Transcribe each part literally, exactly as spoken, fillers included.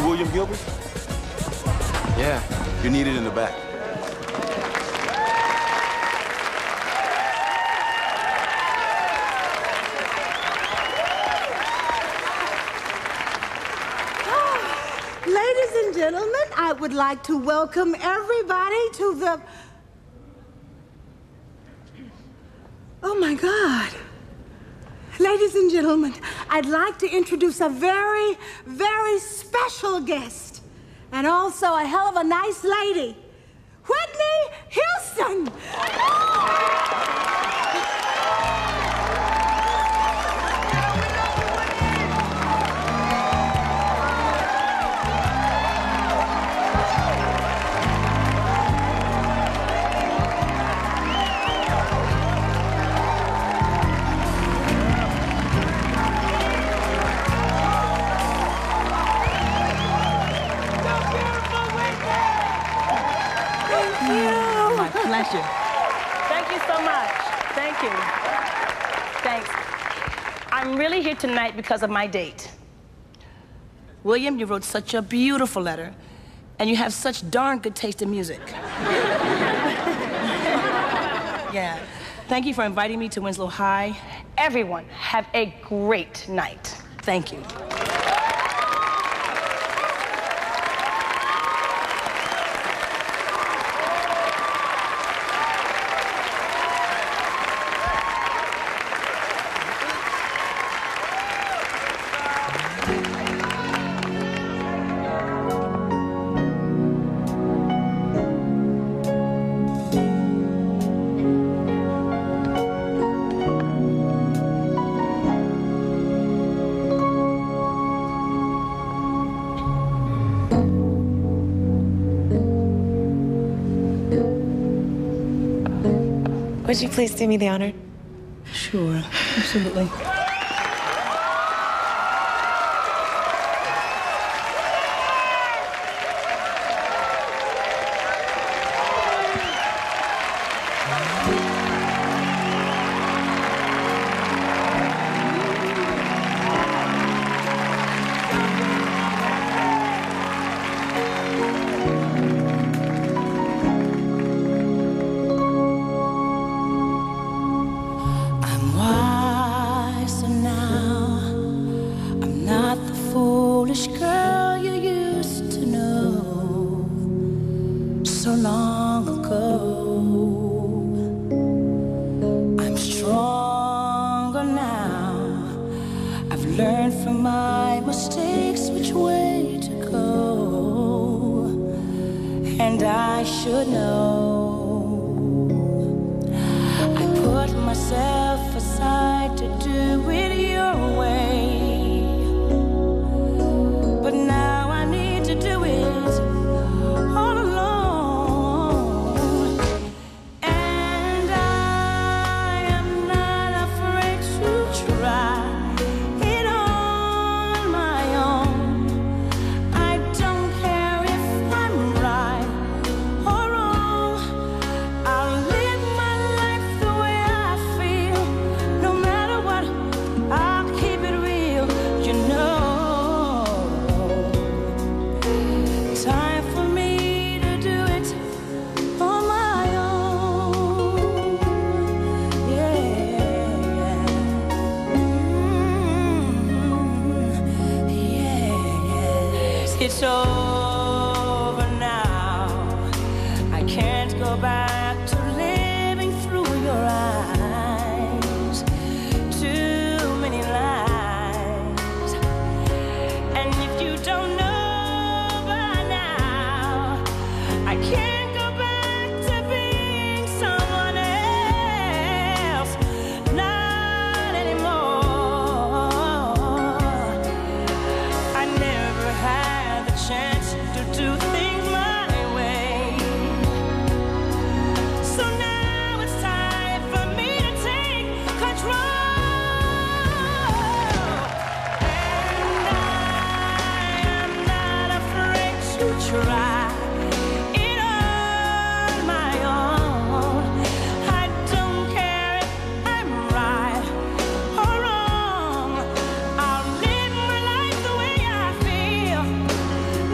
William Gilbert? Yeah, you're needed in the back. Ladies and gentlemen, I would like to welcome everybody to the... Oh, my God. Ladies and gentlemen, I'd like to introduce a very, very special guest, and also a hell of a nice lady, Whitney Houston. Pleasure. Thank you so much. Thank you. Thanks. I'm really here tonight because of my date. William, you wrote such a beautiful letter, and you have such darn good taste in music. Yeah. Thank you for inviting me to Winslow High. Everyone, have a great night. Thank you. Would you please do me the honor? Sure, absolutely. It's over now. I can't go back to living through your eyes. Too many lies. And if you don't know by now, I can't go back to being someone else. Not anymore. I never had the chance to do things my way. So now it's time for me to take control. And I am not afraid to try it on my own. I don't care if I'm right or wrong. I'll live my life the way I feel.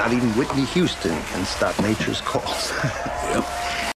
Not even Whitney Houston can stop nature's calls. Yep.